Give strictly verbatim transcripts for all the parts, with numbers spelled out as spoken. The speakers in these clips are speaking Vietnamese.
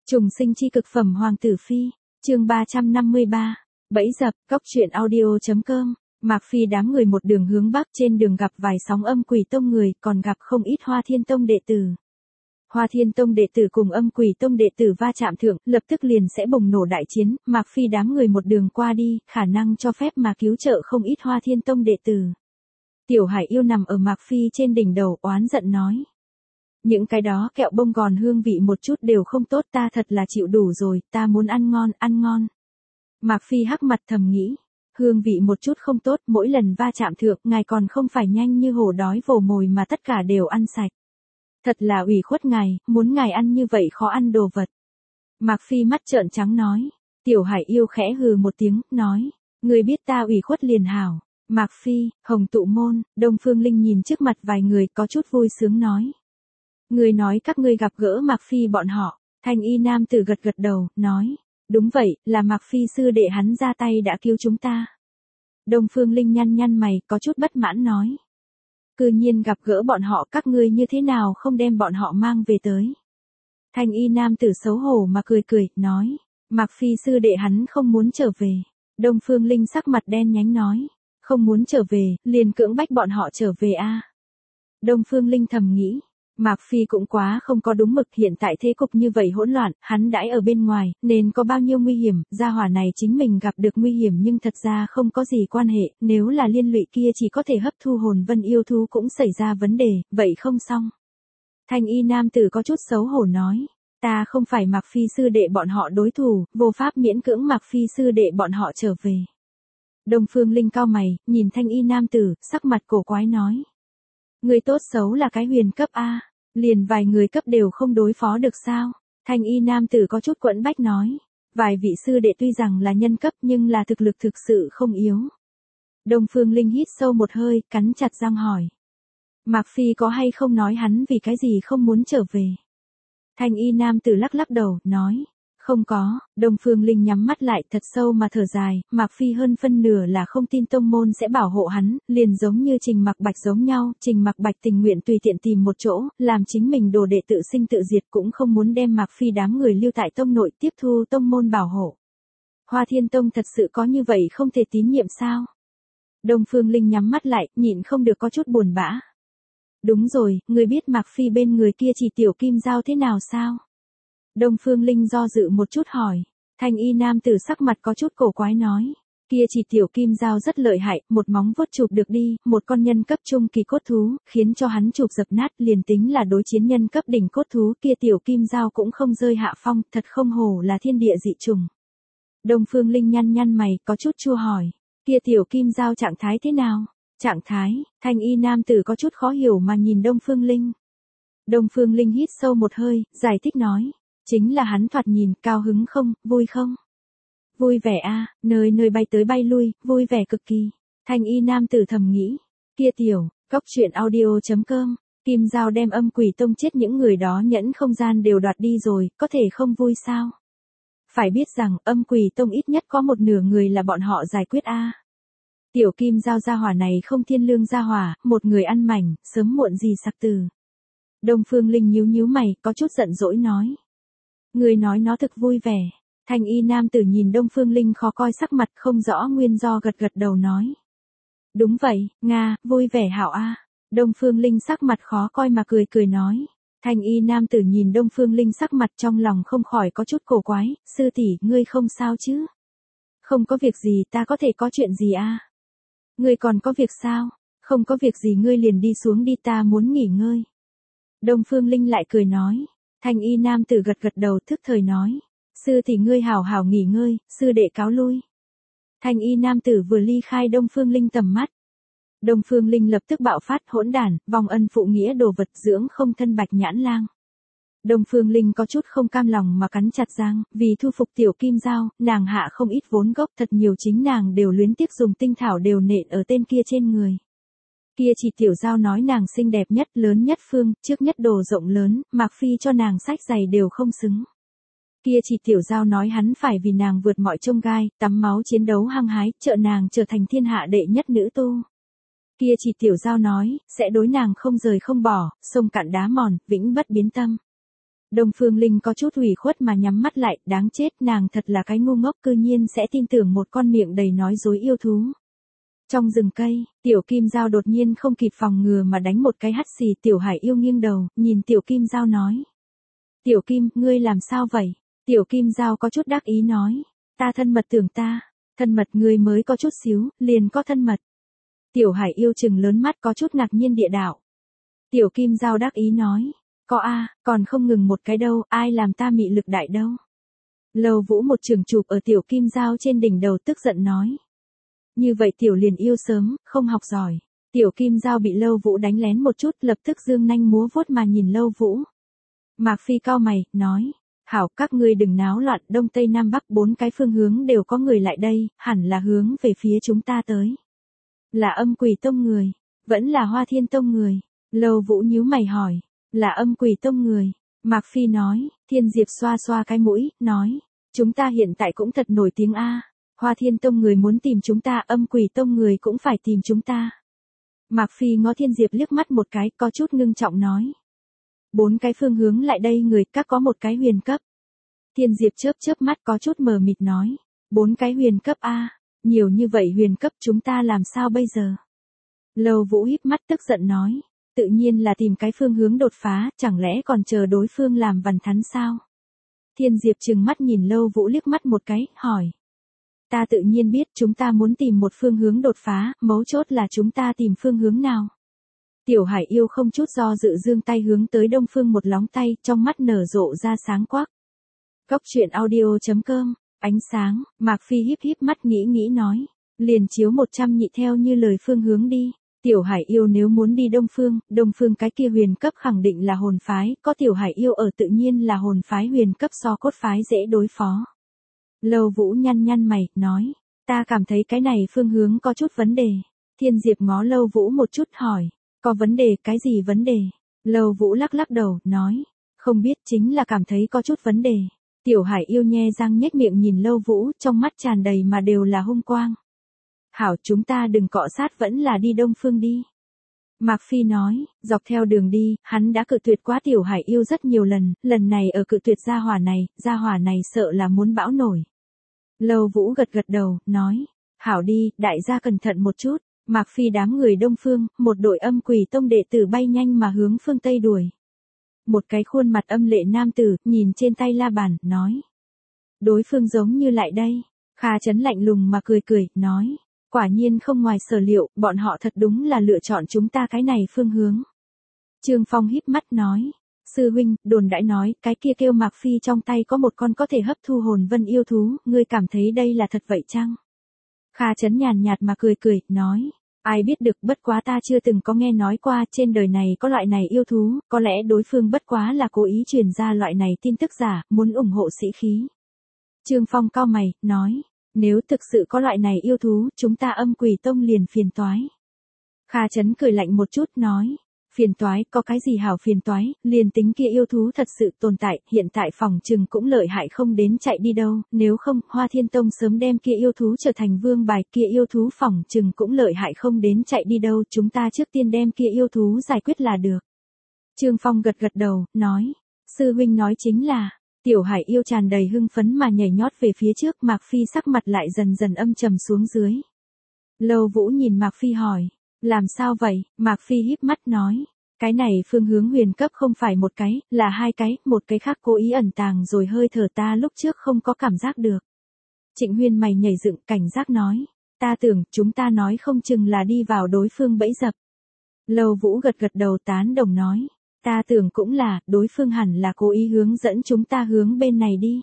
Trùng sinh chi cực phẩm Hoàng tử phi, chương ba trăm năm mươi ba, bẫy dập, cóc truyện audio chấm com. Mạc Phi đám người một đường hướng bắc, trên đường gặp vài sóng âm quỷ tông người, còn gặp không ít Hoa Thiên Tông đệ tử. Hoa Thiên Tông đệ tử cùng âm quỷ tông đệ tử va chạm thượng, lập tức liền sẽ bùng nổ đại chiến, Mạc Phi đám người một đường qua đi, khả năng cho phép mà cứu trợ không ít Hoa Thiên Tông đệ tử. Tiểu Hải Yêu nằm ở Mạc Phi trên đỉnh đầu, oán giận nói: những cái đó kẹo bông gòn hương vị một chút đều không tốt, ta thật là chịu đủ rồi, ta muốn ăn ngon, ăn ngon. Mạc Phi hắc mặt thầm nghĩ, hương vị một chút không tốt, mỗi lần va chạm thượng, ngài còn không phải nhanh như hổ đói vồ mồi mà tất cả đều ăn sạch. Thật là ủy khuất ngài, muốn ngài ăn như vậy khó ăn đồ vật. Mạc Phi mắt trợn trắng nói. Tiểu Hải Yêu khẽ hừ một tiếng, nói: người biết ta ủy khuất liền hảo. Mạc Phi, Hồng Tụ Môn, Đông Phương Linh nhìn trước mặt vài người có chút vui sướng nói: người nói các ngươi gặp gỡ Mạc Phi bọn họ. Thanh y nam tử gật gật đầu, nói: đúng vậy, là Mạc Phi sư đệ hắn ra tay đã cứu chúng ta. Đông Phương Linh nhăn nhăn mày, có chút bất mãn nói: cư nhiên gặp gỡ bọn họ, các ngươi như thế nào không đem bọn họ mang về tới. Thanh y nam tử xấu hổ mà cười cười, nói: Mạc Phi sư đệ hắn không muốn trở về. Đông Phương Linh sắc mặt đen nhánh nói: không muốn trở về, liền cưỡng bách bọn họ trở về a. À. Đông Phương Linh thầm nghĩ, Mạc Phi cũng quá không có đúng mực, hiện tại thế cục như vậy hỗn loạn, hắn đãi ở bên ngoài, nên có bao nhiêu nguy hiểm, gia hỏa này chính mình gặp được nguy hiểm nhưng thật ra không có gì quan hệ, nếu là liên lụy kia chỉ có thể hấp thu hồn vân yêu thú cũng xảy ra vấn đề, vậy không xong. Thanh y nam tử có chút xấu hổ nói: ta không phải Mạc Phi sư đệ bọn họ đối thủ, vô pháp miễn cưỡng Mạc Phi sư đệ bọn họ trở về. Đông Phương Linh cau mày, nhìn thanh y nam tử, sắc mặt cổ quái nói: người tốt xấu là cái huyền cấp A, liền vài người cấp đều không đối phó được sao? Thanh y nam tử có chút quẫn bách nói: vài vị sư đệ tuy rằng là nhân cấp nhưng là thực lực thực sự không yếu. Đông Phương Linh hít sâu một hơi, cắn chặt răng hỏi: Mạc Phi có hay không nói hắn vì cái gì không muốn trở về? Thanh y nam tử lắc lắc đầu, nói: không có. Đông Phương Linh nhắm mắt lại thật sâu mà thở dài, Mạc Phi hơn phân nửa là không tin tông môn sẽ bảo hộ hắn, liền giống như Trình Mặc Bạch giống nhau, Trình Mặc Bạch tình nguyện tùy tiện tìm một chỗ, làm chính mình đồ đệ tự sinh tự diệt cũng không muốn đem Mạc Phi đám người lưu tại tông nội tiếp thu tông môn bảo hộ. Hoa Thiên Tông thật sự có như vậy không thể tín nhiệm sao? Đông Phương Linh nhắm mắt lại, nhịn không được có chút buồn bã. Đúng rồi, người biết Mạc Phi bên người kia chỉ tiểu kim giao thế nào sao? Đông Phương Linh do dự một chút hỏi. Thanh y nam tử sắc mặt có chút cổ quái nói: kia chỉ tiểu kim giao rất lợi hại, một móng vuốt chụp được đi, một con nhân cấp trung kỳ cốt thú, khiến cho hắn chụp dập nát, liền tính là đối chiến nhân cấp đỉnh cốt thú, kia tiểu kim giao cũng không rơi hạ phong, thật không hổ là thiên địa dị trùng. Đông Phương Linh nhăn nhăn mày, có chút chua hỏi: kia tiểu kim giao trạng thái thế nào? Trạng thái? Thanh y nam tử có chút khó hiểu mà nhìn Đông Phương Linh. Đông Phương Linh hít sâu một hơi, giải thích nói: chính là hắn thoạt nhìn, cao hứng không, vui không? Vui vẻ a, à, nơi nơi bay tới bay lui, vui vẻ cực kỳ. Thanh y nam tử thầm nghĩ. Kia tiểu, cóc truyện audio chấm com, kim giao đem âm quỷ tông chết những người đó nhẫn không gian đều đoạt đi rồi, có thể không vui sao? Phải biết rằng, âm quỷ tông ít nhất có một nửa người là bọn họ giải quyết a. À. Tiểu kim giao gia hỏa này không thiên lương gia hỏa, một người ăn mảnh, sớm muộn gì sặc từ. Đông Phương Linh nhíu nhíu mày, có chút giận dỗi nói: người nói nó thực vui vẻ. Thanh y nam tử nhìn Đông Phương Linh khó coi sắc mặt, không rõ nguyên do gật gật đầu nói: đúng vậy, Nga, vui vẻ hảo a. À. Đông Phương Linh sắc mặt khó coi mà cười cười nói. Thanh y nam tử nhìn Đông Phương Linh sắc mặt trong lòng không khỏi có chút cổ quái: sư tỷ, ngươi không sao chứ? Không có việc gì, ta có thể có chuyện gì a? À? Ngươi còn có việc sao? Không có việc gì, ngươi liền đi xuống đi, ta muốn nghỉ ngơi. Đông Phương Linh lại cười nói. Thanh y nam tử gật gật đầu, thức thời nói: sư tỷ ngươi hảo hảo nghỉ ngơi, sư đệ cáo lui. Thanh y nam tử vừa ly khai Đông Phương Linh tầm mắt. Đông Phương Linh lập tức bạo phát, hỗn đản, vong ân phụ nghĩa đồ vật, dưỡng không thân bạch nhãn lang. Đông Phương Linh có chút không cam lòng mà cắn chặt răng, vì thu phục tiểu kim giao, nàng hạ không ít vốn gốc, thật nhiều chính nàng đều luyến tiếc dùng tinh thảo đều nện ở tên kia trên người. Kia chỉ tiểu giao nói nàng xinh đẹp nhất, lớn nhất phương, trước nhất đồ rộng lớn, Mạc Phi cho nàng sách giày đều không xứng. Kia chỉ tiểu giao nói hắn phải vì nàng vượt mọi chông gai, tắm máu chiến đấu hăng hái, trợ nàng trở thành thiên hạ đệ nhất nữ tu. Kia chỉ tiểu giao nói, sẽ đối nàng không rời không bỏ, sông cạn đá mòn, vĩnh bất biến tâm. Đông Phương Linh có chút ủy khuất mà nhắm mắt lại, đáng chết, nàng thật là cái ngu ngốc, cư nhiên sẽ tin tưởng một con miệng đầy nói dối yêu thú. Trong rừng cây, Tiểu Kim Dao đột nhiên không kịp phòng ngừa mà đánh một cái hắt xì, Tiểu Hải Yêu nghiêng đầu, nhìn Tiểu Kim Dao nói. Tiểu Kim, ngươi làm sao vậy? Tiểu Kim Dao có chút đắc ý nói. Ta thân mật tưởng ta, thân mật ngươi mới có chút xíu, liền có thân mật. Tiểu Hải Yêu trừng lớn mắt có chút ngạc nhiên địa đạo. Tiểu Kim Dao đắc ý nói. Có a, còn không ngừng một cái đâu, ai làm ta mị lực đại đâu. Lâu Vũ một trường chụp ở Tiểu Kim Dao trên đỉnh đầu tức giận nói. Như vậy Tiểu liền yêu sớm, không học giỏi. Tiểu Kim Dao bị Lâu Vũ đánh lén một chút, lập tức dương nanh múa vuốt mà nhìn Lâu Vũ. Mạc Phi cau mày, nói. Hảo, các ngươi đừng náo loạn, đông tây nam bắc bốn cái phương hướng đều có người lại đây, hẳn là hướng về phía chúng ta tới. Là Âm Quỷ Tông người, vẫn là Hoa Thiên Tông người. Lâu Vũ nhíu mày hỏi. Là Âm Quỷ Tông người. Mạc Phi nói. Thiên Diệp xoa xoa cái mũi, nói. Chúng ta hiện tại cũng thật nổi tiếng a. Hoa Thiên Tông người muốn tìm chúng ta, Âm Quỷ Tông người cũng phải tìm chúng ta. Mạc Phi ngó Thiên Diệp liếc mắt một cái, có chút ngưng trọng nói. Bốn cái phương hướng lại đây người, các có một cái huyền cấp. Thiên Diệp chớp chớp mắt có chút mờ mịt nói. Bốn cái huyền cấp a, nhiều như vậy huyền cấp chúng ta làm sao bây giờ? Lâu Vũ híp mắt tức giận nói. Tự nhiên là tìm cái phương hướng đột phá, chẳng lẽ còn chờ đối phương làm vằn thắn sao? Thiên Diệp trừng mắt nhìn Lâu Vũ liếc mắt một cái, hỏi. Ta tự nhiên biết chúng ta muốn tìm một phương hướng đột phá, mấu chốt là chúng ta tìm phương hướng nào. Tiểu Hải Yêu không chút do dự giương tay hướng tới đông phương một lóng tay, trong mắt nở rộ ra sáng quắc. Cốc truyện audio chấm com, ánh sáng, Mạc Phi híp híp mắt nghĩ nghĩ nói. Liền chiếu một trăm nhị theo như lời phương hướng đi. Tiểu Hải Yêu nếu muốn đi đông phương, đông phương cái kia huyền cấp khẳng định là hồn phái, có Tiểu Hải Yêu ở tự nhiên là hồn phái huyền cấp so cốt phái dễ đối phó. Lâu Vũ nhăn nhăn mày, nói. Ta cảm thấy cái này phương hướng có chút vấn đề. Thiên Diệp ngó Lâu Vũ một chút hỏi. Có vấn đề, cái gì vấn đề? Lâu Vũ lắc lắc đầu, nói. Không biết, chính là cảm thấy có chút vấn đề. Tiểu Hải Yêu nhe răng nhếch miệng nhìn Lâu Vũ, trong mắt tràn đầy mà đều là hung quang. Hảo, chúng ta đừng cọ sát, vẫn là đi đông phương đi. Mạc Phi nói, dọc theo đường đi, hắn đã cự tuyệt quá Tiểu Hải Yêu rất nhiều lần, lần này ở cự tuyệt gia hỏa này, gia hỏa này sợ là muốn bão nổi. Lâu Vũ gật gật đầu, nói, hảo đi, đại gia cẩn thận một chút. Mạc Phi đám người đông phương, một đội Âm Quỷ Tông đệ tử bay nhanh mà hướng phương Tây đuổi. Một cái khuôn mặt âm lệ nam tử, nhìn trên tay la bàn, nói. Đối phương giống như lại đây. Kha Chấn lạnh lùng mà cười cười, nói. Quả nhiên không ngoài sở liệu, bọn họ thật đúng là lựa chọn chúng ta cái này phương hướng. Trương Phong híp mắt nói. Sư huynh, đồn đãi nói, cái kia kêu Mạc Phi trong tay có một con có thể hấp thu hồn vân yêu thú, ngươi cảm thấy đây là thật vậy chăng? Kha Chấn nhàn nhạt mà cười cười, nói. Ai biết được, bất quá ta chưa từng có nghe nói qua, trên đời này có loại này yêu thú, có lẽ đối phương bất quá là cố ý truyền ra loại này tin tức giả, muốn ủng hộ sĩ khí. Trương Phong cau mày, nói. Nếu thực sự có loại này yêu thú, chúng ta Âm Quỷ Tông liền phiền toái. Kha Chấn cười lạnh một chút, nói. Phiền toái, có cái gì hảo phiền toái, liền tính kia yêu thú thật sự tồn tại, hiện tại phòng trừng cũng lợi hại không đến chạy đi đâu, nếu không, Hoa Thiên Tông sớm đem kia yêu thú trở thành vương bài, kia yêu thú phòng trừng cũng lợi hại không đến chạy đi đâu, chúng ta trước tiên đem kia yêu thú giải quyết là được. Trương Phong gật gật đầu, nói, sư huynh nói chính là, Tiểu Hải Yêu tràn đầy hưng phấn mà nhảy nhót về phía trước, Mạc Phi sắc mặt lại dần dần âm trầm xuống dưới. Lâu Vũ nhìn Mạc Phi hỏi. Làm sao vậy? Mạc Phi híp mắt nói. Cái này phương hướng huyền cấp không phải một cái, là hai cái, một cái khác cố ý ẩn tàng rồi hơi thở ta lúc trước không có cảm giác được. Trịnh Huyên mày nhảy dựng cảnh giác nói. Ta tưởng, chúng ta nói không chừng là đi vào đối phương bẫy dập. Lâu Vũ gật gật đầu tán đồng nói. Ta tưởng cũng là, đối phương hẳn là cố ý hướng dẫn chúng ta hướng bên này đi.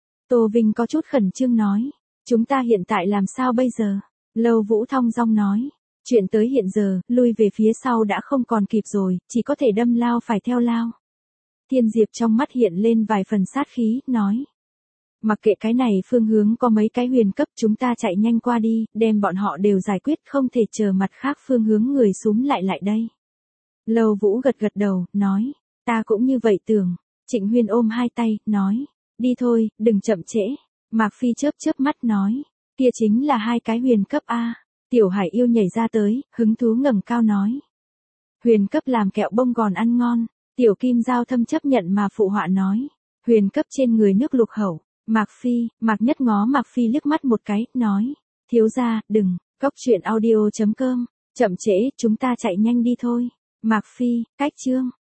Tô Vinh có chút khẩn trương nói. Chúng ta hiện tại làm sao bây giờ? Lâu Vũ thong dong nói. Chuyện tới hiện giờ, lui về phía sau đã không còn kịp rồi, chỉ có thể đâm lao phải theo lao. Thiên Diệp trong mắt hiện lên vài phần sát khí, nói. Mặc kệ cái này phương hướng có mấy cái huyền cấp chúng ta chạy nhanh qua đi, đem bọn họ đều giải quyết không thể chờ mặt khác phương hướng người súm lại lại đây. Lâu Vũ gật gật đầu, nói. Ta cũng như vậy tưởng. Trịnh Huyên ôm hai tay, nói. Đi thôi, đừng chậm trễ. Mạc Phi chớp chớp mắt nói. Kia chính là hai cái huyền cấp A. Tiểu Hải Yêu nhảy ra tới, hứng thú ngẩng cao nói. Huyền cấp làm kẹo bông gòn ăn ngon. Tiểu Kim Giao thâm chấp nhận mà phụ họa nói. Huyền cấp trên người nước lục hậu. Mạc Phi, Mạc Nhất ngó Mạc Phi liếc mắt một cái, nói. Thiếu gia, đừng, cốc truyện audio chấm com. Chậm trễ, chúng ta chạy nhanh đi thôi. Mạc Phi, cách chương.